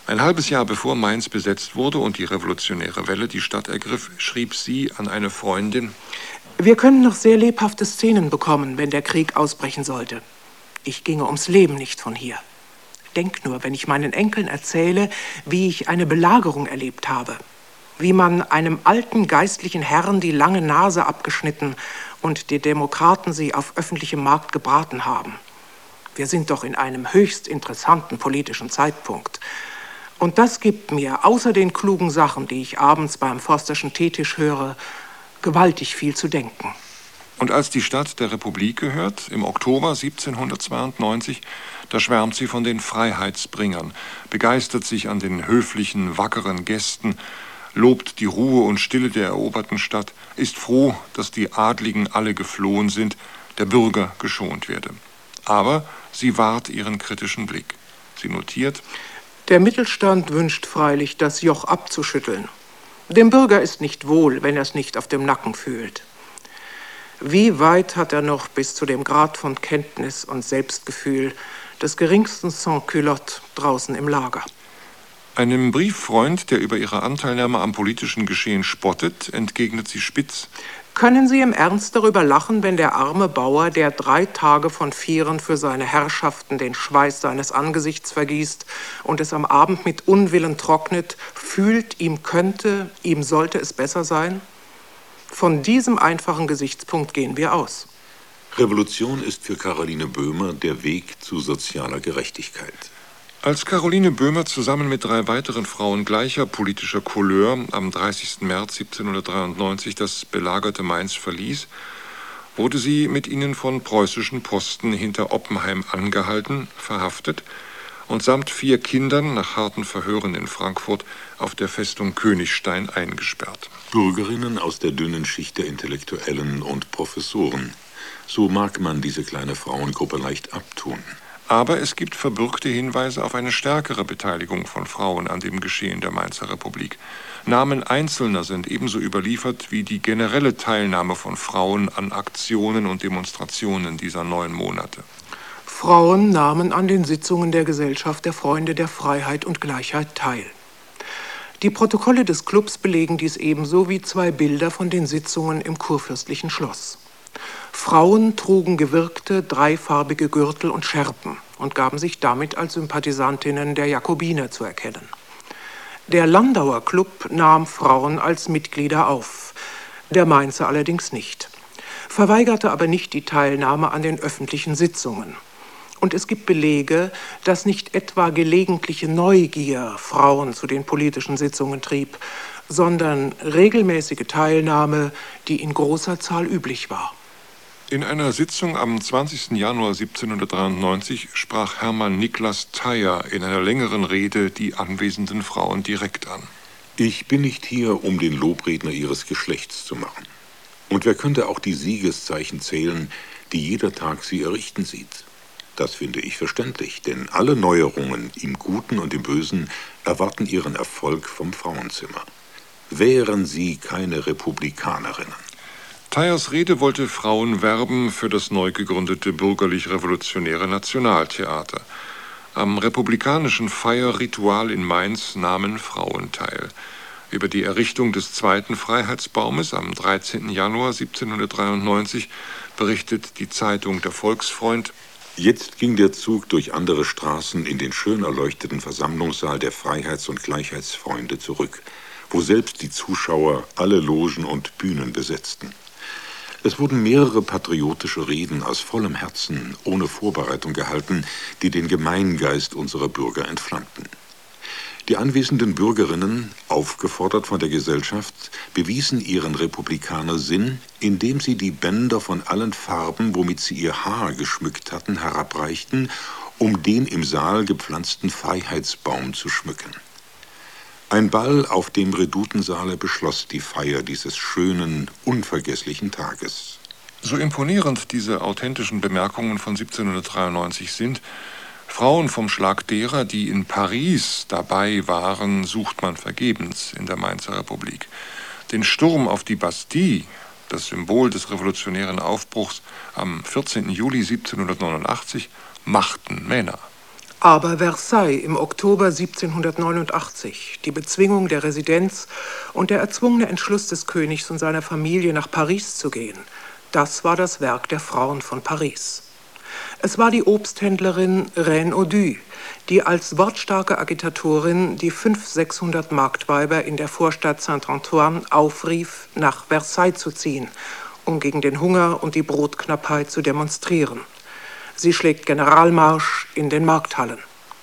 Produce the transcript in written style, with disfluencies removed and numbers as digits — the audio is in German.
Ein halbes Jahr bevor Mainz besetzt wurde und die revolutionäre Welle die Stadt ergriff, schrieb sie an eine Freundin: Wir können noch sehr lebhafte Szenen bekommen, wenn der Krieg ausbrechen sollte. Ich ginge ums Leben nicht von hier. Denk nur, wenn ich meinen Enkeln erzähle, wie ich eine Belagerung erlebt habe. Wie man einem alten geistlichen Herrn die lange Nase abgeschnitten und die Demokraten sie auf öffentlichem Markt gebraten haben. Wir sind doch in einem höchst interessanten politischen Zeitpunkt. Und das gibt mir, außer den klugen Sachen, die ich abends beim Forsterschen Teetisch höre, gewaltig viel zu denken. Und als die Stadt der Republik gehört, im Oktober 1792, da schwärmt sie von den Freiheitsbringern, begeistert sich an den höflichen, wackeren Gästen, lobt die Ruhe und Stille der eroberten Stadt, ist froh, dass die Adligen alle geflohen sind, der Bürger geschont werde. Aber sie wahrt ihren kritischen Blick. Sie notiert: Der Mittelstand wünscht freilich, das Joch abzuschütteln. Dem Bürger ist nicht wohl, wenn er es nicht auf dem Nacken fühlt. Wie weit hat er noch bis zu dem Grad von Kenntnis und Selbstgefühl des geringsten Sans-Culotte draußen im Lager? Einem Brieffreund, der über ihre Anteilnahme am politischen Geschehen spottet, entgegnet sie spitz: Können Sie im Ernst darüber lachen, wenn der arme Bauer, der 3 Tage von 4 für seine Herrschaften den Schweiß seines Angesichts vergießt und es am Abend mit Unwillen trocknet, fühlt, ihm sollte es besser sein? Von diesem einfachen Gesichtspunkt gehen wir aus. Revolution ist für Caroline Böhmer der Weg zu sozialer Gerechtigkeit. Als Caroline Böhmer zusammen mit 3 weiteren Frauen gleicher politischer Couleur am 30. März 1793 das belagerte Mainz verließ, wurde sie mit ihnen von preußischen Posten hinter Oppenheim angehalten, verhaftet und samt 4 Kindern nach harten Verhören in Frankfurt auf der Festung Königstein eingesperrt. Bürgerinnen aus der dünnen Schicht der Intellektuellen und Professoren. So mag man diese kleine Frauengruppe leicht abtun. Aber es gibt verbürgte Hinweise auf eine stärkere Beteiligung von Frauen an dem Geschehen der Mainzer Republik. Namen Einzelner sind ebenso überliefert wie die generelle Teilnahme von Frauen an Aktionen und Demonstrationen dieser 9 Monate. Frauen nahmen an den Sitzungen der Gesellschaft der Freunde der Freiheit und Gleichheit teil. Die Protokolle des Clubs belegen dies ebenso wie 2 Bilder von den Sitzungen im kurfürstlichen Schloss. Frauen trugen gewirkte, 3-farbige Gürtel und Schärpen und gaben sich damit als Sympathisantinnen der Jakobiner zu erkennen. Der Landauer Club nahm Frauen als Mitglieder auf, der Mainzer allerdings nicht, verweigerte aber nicht die Teilnahme an den öffentlichen Sitzungen. Und es gibt Belege, dass nicht etwa gelegentliche Neugier Frauen zu den politischen Sitzungen trieb, sondern regelmäßige Teilnahme, die in großer Zahl üblich war. In einer Sitzung am 20. Januar 1793 sprach Hermann Niklas Thayer in einer längeren Rede die anwesenden Frauen direkt an. Ich bin nicht hier, um den Lobredner ihres Geschlechts zu machen. Und wer könnte auch die Siegeszeichen zählen, die jeder Tag sie errichten sieht? Das finde ich verständlich, denn alle Neuerungen im Guten und im Bösen erwarten ihren Erfolg vom Frauenzimmer. Wären sie keine Republikanerinnen. Thayers Rede wollte Frauen werben für das neu gegründete bürgerlich-revolutionäre Nationaltheater. Am republikanischen Feierritual in Mainz nahmen Frauen teil. Über die Errichtung des 2. Freiheitsbaumes am 13. Januar 1793 berichtet die Zeitung Der Volksfreund: Jetzt ging der Zug durch andere Straßen in den schön erleuchteten Versammlungssaal der Freiheits- und Gleichheitsfreunde zurück, wo selbst die Zuschauer alle Logen und Bühnen besetzten. Es wurden mehrere patriotische Reden aus vollem Herzen, ohne Vorbereitung gehalten, die den Gemeingeist unserer Bürger entflammten. Die anwesenden Bürgerinnen, aufgefordert von der Gesellschaft, bewiesen ihren Republikanersinn, indem sie die Bänder von allen Farben, womit sie ihr Haar geschmückt hatten, herabreichten, um den im Saal gepflanzten Freiheitsbaum zu schmücken. Ein Ball auf dem Redutensaale beschloss die Feier dieses schönen, unvergesslichen Tages. So imponierend diese authentischen Bemerkungen von 1793 sind, Frauen vom Schlag derer, die in Paris dabei waren, sucht man vergebens in der Mainzer Republik. Den Sturm auf die Bastille, das Symbol des revolutionären Aufbruchs am 14. Juli 1789, machten Männer. Aber Versailles im Oktober 1789, die Bezwingung der Residenz und der erzwungene Entschluss des Königs und seiner Familie, nach Paris zu gehen, das war das Werk der Frauen von Paris. Es war die Obsthändlerin Reine Audu, die als wortstarke Agitatorin die 500-600 Marktweiber in der Vorstadt Saint-Antoine aufrief, nach Versailles zu ziehen, um gegen den Hunger und die Brotknappheit zu demonstrieren. Sie schlägt Generalmarsch in den Markthallen.